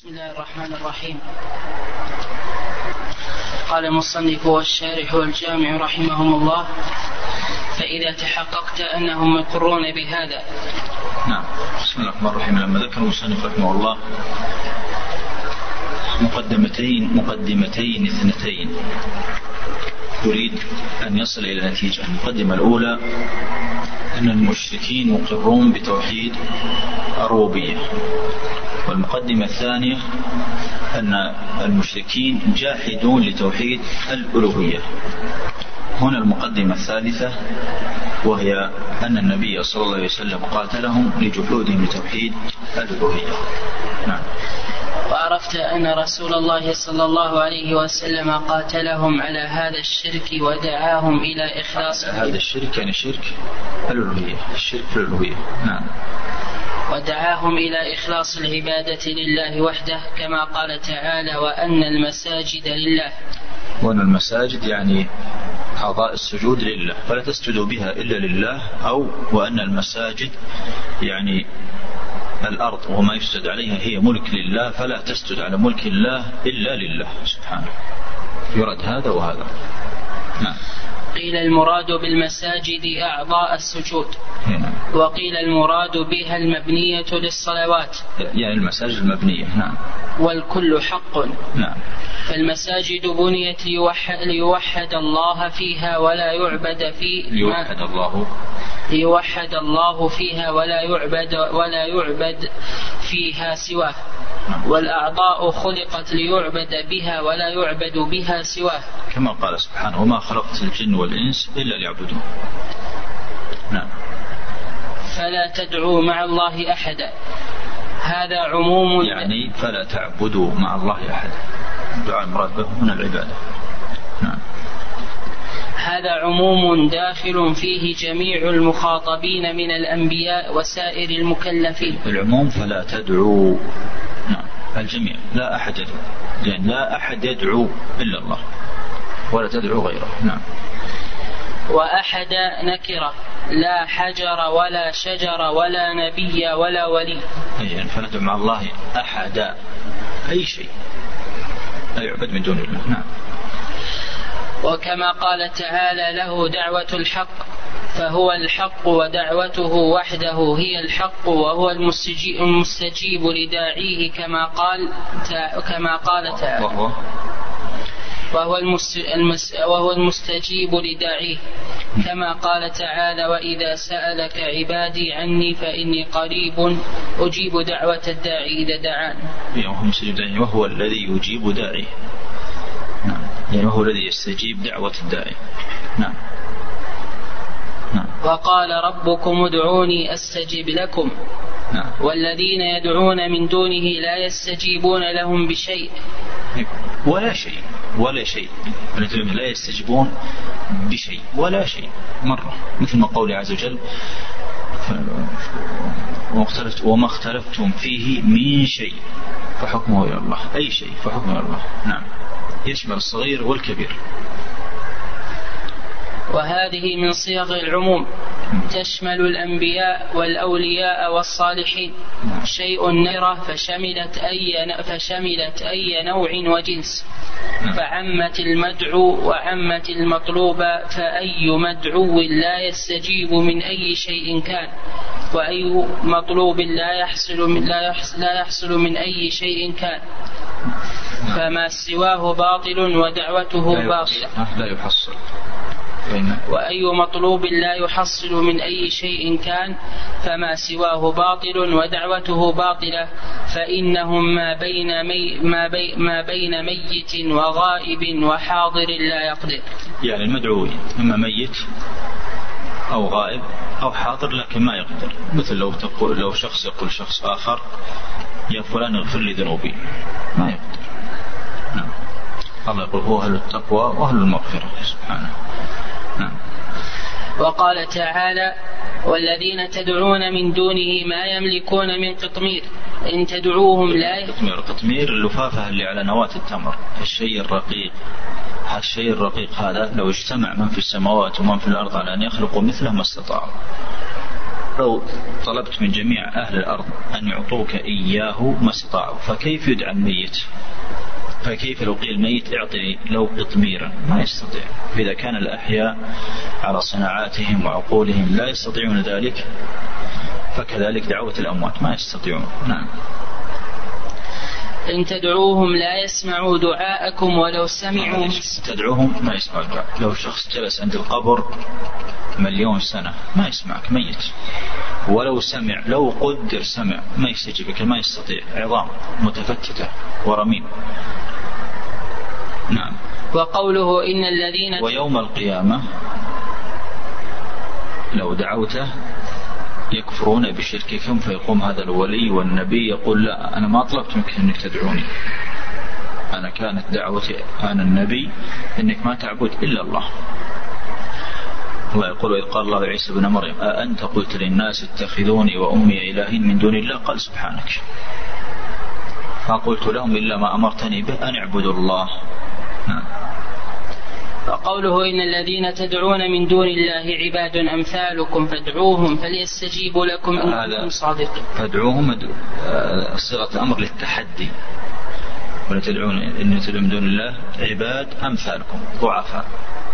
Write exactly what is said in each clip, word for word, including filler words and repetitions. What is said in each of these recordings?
بسم الله الرحمن الرحيم. قال المصنف والشارح والجامع رحمهم الله: فإذا تحققت أنهم يقرون بهذا. نعم. بسم الله الرحمن الرحيم. لما ذكر المصنف رحمه الله مقدمتين مقدمتين اثنتين يريد أن يصل إلى نتيجة. المقدمة الأولى أن المشركين مقرون بتوحيد الربوبية، والمقدمة الثانية أن المشركين جاحدون لتوحيد الألوهية. هنا المقدمة الثالثة، وهي أن النبي صلى الله عليه وسلم قاتلهم لجحودهم لتوحيد الألوهية. نعم. وعرفت أن رسول الله صلى الله عليه وسلم قاتلهم على هذا الشرك ودعاهم إلى إخلاص هذا الشرك، يعني شرك الألوهية، الشرك في الألوهية. نعم. ودعاهم إلى إخلاص العبادة لله وحده، كما قال تعالى: وأن المساجد لله. وأن المساجد يعني أعضاء السجود لله، فلا تسجدوا بها إلا لله، أو وأن المساجد يعني الأرض وما يسجد عليها هي ملك لله، فلا تسجد على ملك الله إلا لله سبحانه. يرد هذا وهذا. نعم. قيل المراد بالمساجد أعضاء السجود، وقيل المراد بها المبنية للصلوات، يعني المساجد المبنية. نعم. والكل حق. نعم. فالمساجد بنيت ليوحد, ليوحد الله فيها ولا يعبد في ليوحد الله ليوحد الله فيها ولا يعبد ولا يعبد فيها سواه. والأعضاء خلقت ليعبد بها ولا يعبد بها سواه، كما قال سبحانه: وما خلقت الجن والإنس إلا ليعبدون. نعم. فلا تدعوا مع الله أحدا. هذا عموم، يعني فلا تعبدوا مع الله أحدا. الدعاء المراد به هنا العبادة. نعم. هذا عموم داخل فيه جميع المخاطبين من الأنبياء وسائر المكلفين. العموم فلا تدعوا، نعم، الجميع، لا أحد يدعو، لأن لا أحد يدعو إلا الله، ولا تدعو غيره. نعم. وأحد نكرة، لا حجر ولا شجر ولا نبي ولا ولي. يعني فلا تدعو مع الله أحد، أي شيء لا يعبد من دون الله. نعم. وكما قال تعالى: له دعوة الحق، فهو الحق ودعوته وحده هي الحق، وهو المستجيب لداعيه، كما قال كما قال تعالى: وهو, وهو المستجيب لداعيه، كما قال تعالى: وإذا سألك عبادي عني فإني قريب أجيب دعوة الداعي إذا دعان. وهو الذي يجيب داعيه. نعم. يعني هو الذي يستجيب دعوة الداعي. نعم. نعم. وقال: ربكم ادعوني أستجب لكم. نعم. والذين يدعون من دونه لا يستجيبون لهم بشيء، ولا شيء ولا شيء لا يستجيبون بشيء ولا شيء مرة، مثل ما قوله عز وجل: وما اختلفتم فيه من شيء فحكمه إلى الله. أي شيء فحكمه إلى الله. نعم. يشمل الصغير والكبير. وهذه من صيغ العموم، تشمل الأنبياء والأولياء والصالحين. شيء نكرة فشملت أي فشملت أي نوع وجنس، فعمت المدعو وعمت المطلوب، فأي مدعو لا يستجيب من أي شيء كان، وأي مطلوب لا يحصل من لا يحصل, لا يحصل من أي شيء كان، فما سواه باطل ودعوته باطلة. لا يحصل. وأي مطلوب لا يحصل من أي شيء كان، فما سواه باطل ودعوته باطلة، فإنهم ما بين, مي ما, بي ما بين ميت وغائب وحاضر لا يقدر. يعني المدعو إما ميت أو غائب أو حاضر لكن ما يقدر. مثل لو, تقول لو شخص يقول شخص آخر: يا فلان اغفر لي ذنوبي، ما يقدر. نعم. الله يقول: هو أهل التقوى وأهل المغفرة سبحانه. نعم. وقال تعالى: والذين تدعون من دونه ما يملكون من قطمير إن تدعوهم لا قطمير. قطمير اللفافة اللي على نواة التمر، الشيء الرقيق. الشيء الرقيق هذا لو اجتمع من في السماوات ومن في الأرض على أن يخلقوا مثله ما استطاعوا. لو طلبت من جميع أهل الأرض أن يعطوك إياه ما استطاعوا، فكيف يدعى الميت؟ فكيف لو قيل الميت اعطني لو قطميرا؟ ما يستطيع. إذا كان الأحياء على صناعاتهم وعقولهم لا يستطيعون ذلك، فكذلك دعوة الأموات ما يستطيعون. نعم. إن تدعوهم لا يسمعوا دعاءكم ولو سمعوا. تدعوهم ما يسمعوا دعاء. لو شخص جلس عند القبر مليون سنة ما يسمعك، ميت. ولو سمع، لو قدر سمع، ما يستجيبك، ما يستطيع، عظام متفتتة ورميم. نعم. وقوله إن الذين ويوم القيامة لو دعوته يكفرون بشرككم، فيقوم هذا الولي والنبي يقول لا أنا ما طلبت منك أنك تدعوني، أنا كانت دعوتي أنا النبي أنك ما تعبد إلا الله. الله يقول وإذ قال الله عيسى بن مريم أأنت قلت للناس اتخذوني وأمي إلهين من دون الله؟ قال سبحانك ما قلت لهم إلا ما أمرتني به أن اعبدوا الله. نعم. وقوله إن الذين تدعون من دون الله عباد أمثالكم فادعوهم فليستجيبوا لكم إن كنتم صادقين. فادعوهم صيغة أمر للتحدي. ولا تدعون إن تدعون من دون الله عباد أمثالكم ضعفاء.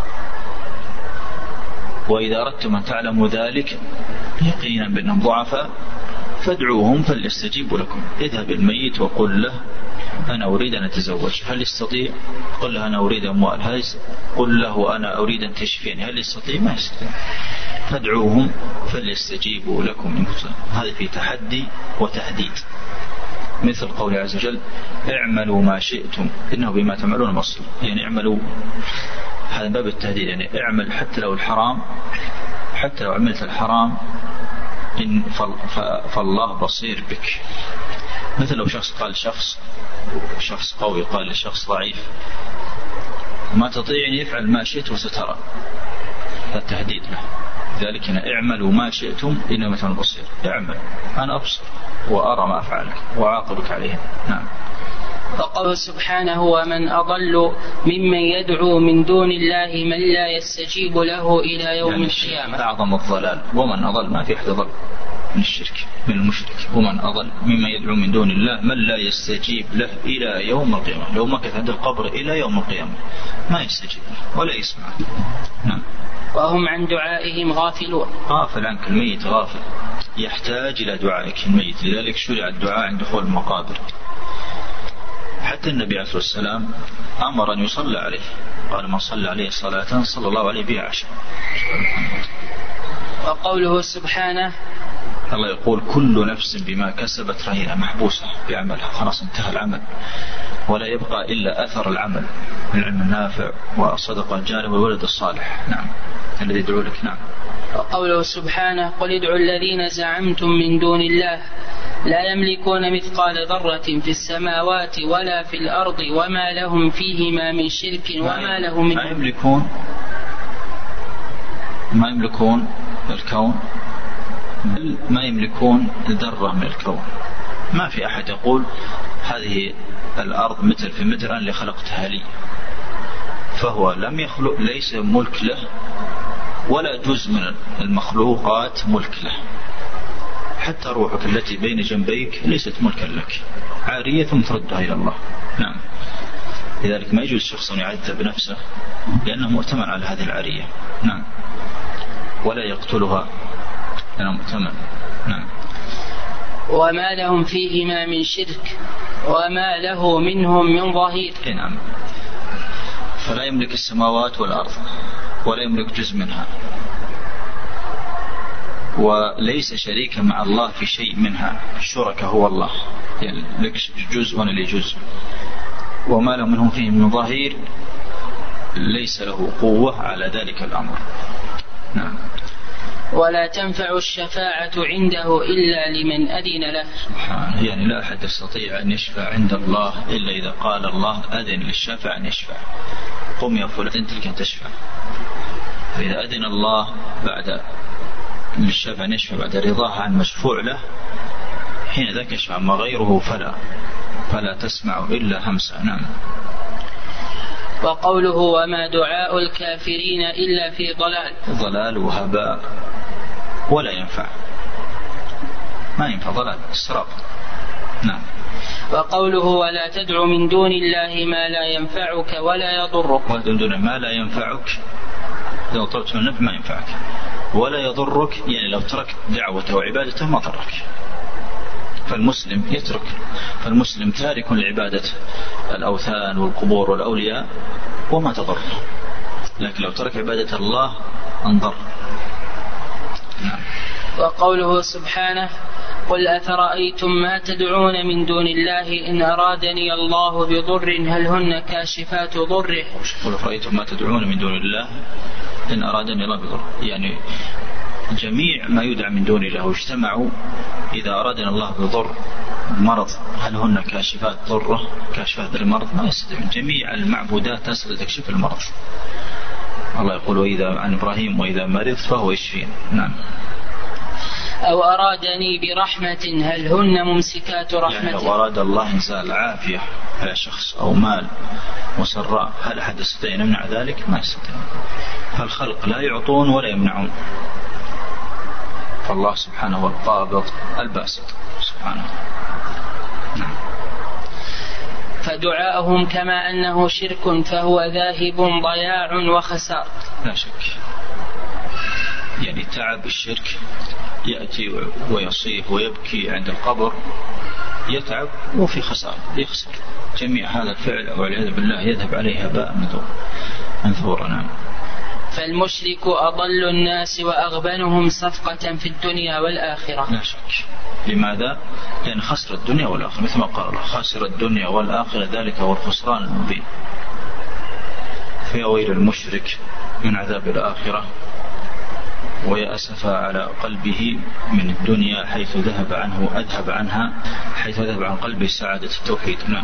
وإذا أردتم أن تعلموا ذلك يقينا بأنهم ضعفاء فادعوهم فليستجيبوا لكم. اذهب الميت وقل له أنا أريد أن أتزوج، هل يستطيع؟ قل له أنا أريد أموال، هل قل له أنا أريد أن تشفيني، هل يستطيع؟ ما يستطيع. فادعوهم فليستجيبوا لكم. هذا في تحدي وتهديد، مثل قول عز وجل اعملوا ما شئتم إنه بما تعملون بصير. يعني اعملوا، هذا باب التهديد، يعني اعمل حتى لو الحرام، حتى لو عملت الحرام إن فالله بصير بك. مثل لو شخص قال شخص شخص قوي قال لشخص ضعيف ما تطيع أن يفعل ما شئت وسترى، هذا تهديد له. ذلك اعملوا ما شئتم إنه مثل بصير. اعمل أنا أبصر وأرى ما أفعلك وأعاقبك عليه. نعم. وقوله سبحانه ومن أضل ممن يدعو من دون الله من لا يستجيب له إلى يوم يعني القيامة. أعظم الضلال. ومن أضل، ما في أحد ضل من الشرك من المشرك. ومن أضل ممن يدعو من دون الله من لا يستجيب له إلى يوم القيامة. لو مكث عند القبر إلى يوم القيامة ما يستجيب ولا يسمع. نعم. وهم عن دعائهم غافلون. غافل عنك الميت، غافل، يحتاج إلى دعائك الميت. لذلك شرع الدعاء عند دخول المقابر. حتى النبي عليه الصلاة والسلام أمر أن يصلى عليه، قال من صلى عليه صلاة صلى الله عليه بها عشر. وقوله سبحانه الله يقول كل نفس بما كسبت رهينة، محبوسة بعملها، خلاص انتهى العمل ولا يبقى إلا أثر العمل، العلم النافع وصدقة الجارية والولد الصالح. نعم. الذي يدعو لك. نعم. وقوله سبحانه قل ادعوا الذين زعمتم من دون الله لا يملكون مثقال ذرة في السماوات ولا في الأرض وما لهم فيهما من شرك وما له من. ما يملكون ما يملكون الكون، بل ما يملكون ذرة من الكون. ما في أحد يقول هذه الأرض متر في متر أنا اللي خلقتها لي، فهو لم يخلق، ليس ملك له، ولا جزء من المخلوقات ملك له. حتى روحك التي بين جنبيك ليست ملكا لك، عارية تردها إلى الله. نعم. لذلك ما يجوز شخص يعذب نفسه لأنه مؤتمن على هذه العارية. نعم. ولا يقتلها لأنه مؤتمن. نعم. وما لهم فيهما من شرك وما له منهم من ظهير. نعم. فلا يملك السماوات والأرض ولا يملك جزء منها، وليس شريكا مع الله في شيء منها. الشركة هو الله، يعني لك جزء وانا لي جزء. وما له منهم فيه من ظهير، ليس له قوة على ذلك الأمر. نعم. ولا تنفع الشفاعة عنده إلا لمن أذن له. سبحانه. يعني لا أحد يستطيع أن يشفع عند الله إلا إذا قال الله أذن للشافع أن يشفع. قم يا فلان تلك أن تشفع. فإذا أذن الله بعد للشافع أن يشفع بعد رضاه عن مشفوع له، حين ذاك يشفع. ما غيره فلا فلا تسمع إلا همسا. نعم. وقوله وما دعاء الكافرين إلا في ضلال. ضلال وهباء ولا ينفع. ما ينفع، ضلال السراب. نعم. وقوله ولا تدع من دون الله ما لا ينفعك ولا يضرك. ولا دون ما لا ينفعك، لو طلبت من النفع ما ينفعك، ولا يضرك يعني لو تركت دعوته وعبادته ما ضرك. فالمسلم يترك، فالمسلم تارك لعبادة الأوثان والقبور والأولياء وما تضر، لكن لو ترك عبادة الله انضر. نعم. وقوله سبحانه قل أفرأيتم ما تدعون من دون الله إن أرادني الله بضر هل هن كاشفات ضره. قل أفرأيتم ما تدعون من دون الله إن أرادني الله بضر، يعني جميع ما يدعى من دون الله واجتمعوا إذا أرادنا الله بضر مرض هل هن كاشفات ضره، كاشفات المرض ما يستطيعون. جميع المعبودات تستطيع تكشف المرض. الله يقول وإذا عن إبراهيم وإذا مرض فهو يشفين. نعم. أو أرادني برحمة هل هن ممسكات رحمته. يعني لو أراد الله إنزال عافية على شخص أو مال وسراء هل أحد يستطيع أن يمنع ذلك؟ ما يستطيع. فالخلق لا يعطون ولا يمنعون، فالله سبحانه هو القابض الباسط سبحانه. نعم. فدعاءهم كما أنه شرك فهو ذاهب ضياع وخسار. لا شك، يعني تعب الشرك يأتي ويصيح ويبكي عند القبر، يتعب وفي خسارة، يخسر جميع هذا الفعل والعياذ بالله، يذهب عليه هباء منثورا. نعم. فالمشرك أضل الناس وأغبنهم صفقة في الدنيا والآخرة. لا شك. لماذا؟ لأن خسر الدنيا والآخرة، مثل ما قال الله خسر الدنيا والآخرة ذلك هو الخسران المبين. فيا ويل المشرك من عذاب الآخرة ويا أسفا على قلبه من الدنيا حيث ذهب عنه أذهب عنها حيث ذهب عن قلبه سعادة التوحيد. نعم.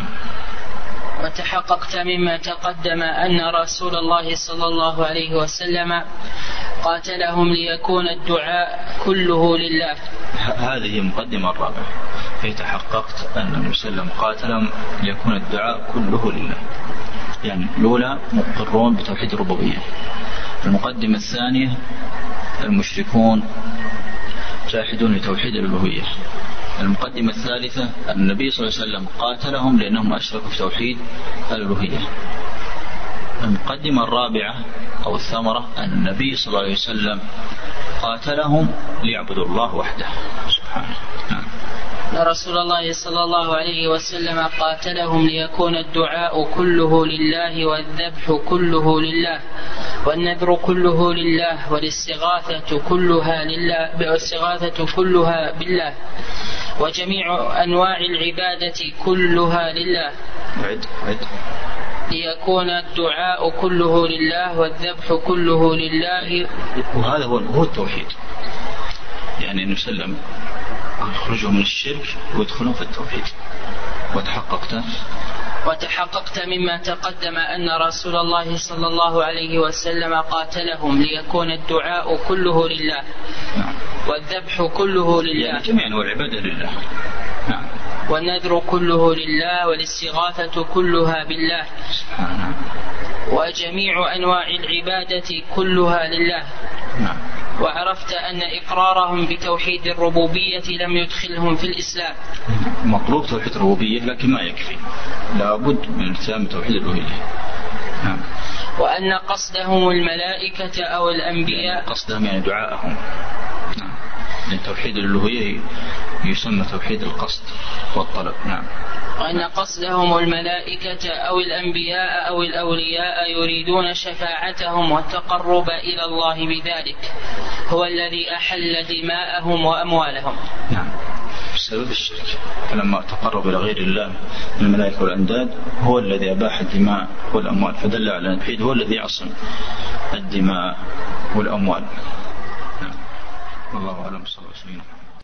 وتحققت مما تقدم أن رسول الله صلى الله عليه وسلم قاتلهم ليكون الدعاء كله لله. هذه مقدمة الرابعة. فتحققت أن النبي صلى الله عليه وسلم قاتلهم ليكون الدعاء كله لله، يعني الأولى مقرون بتوحيد الربوبية. المقدمة الثانية المشركون جاحدون لتوحيد الألوهية. المقدمة الثالثة النبي صلى الله عليه وسلم قاتلهم لأنهم أشركوا في توحيد الألوهية. المقدمة الرابعة أو الثمرة أن النبي صلى الله عليه وسلم قاتلهم ليعبدوا الله وحده سبحانه. نعم. رسول الله صلى الله عليه وسلم قاتلهم ليكون الدعاء كله لله والذبح كله لله والنذر كله لله والاستغاثة كلها لله والاستغاثة كلها بالله وجميع أنواع العبادة كلها لله. عد عد. ليكون الدعاء كله لله والذبح كله لله. وهذا هو التوحيد، يعني النبي صلى الله عليه وسلم يخرجوا من الشرك ويدخلون في التوحيد. وتحققت وتحققت مما تقدم أن رسول الله صلى الله عليه وسلم قاتلهم ليكون الدعاء كله لله. نعم. والذبح كله لله، يعني جميع أنواع العبادة لله. نعم. والنذر كله لله والاستغاثة كلها بالله سبحانه. وجميع أنواع العبادة كلها لله. نعم. وعرفت أن إقرارهم بتوحيد الربوبية لم يدخلهم في الإسلام. مطلوب توحيد الربوبية لكن ما يكفي، لابد من التزام توحيد الألوهية. نعم. وأن قصدهم الملائكة أو الأنبياء، قصدهم يعني دعاءهم. نعم. لأن توحيد الألوهية يسمى توحيد القصد والطلب. نعم. وأن قصدهم الملائكة أو الأنبياء أو الأولياء يريدون شفاعتهم والتقرب إلى الله بذلك هو الذي أحل دماءهم وأموالهم. نعم. بسبب الشرك، فلما تقرب إلى غير الله من الملائكة والأنداد هو الذي أباح الدماء والأموال، فدل على أن التوحيد هو الذي يعصم الدماء والأموال. نعم. والله أعلم. صلى الله عليه وسلم.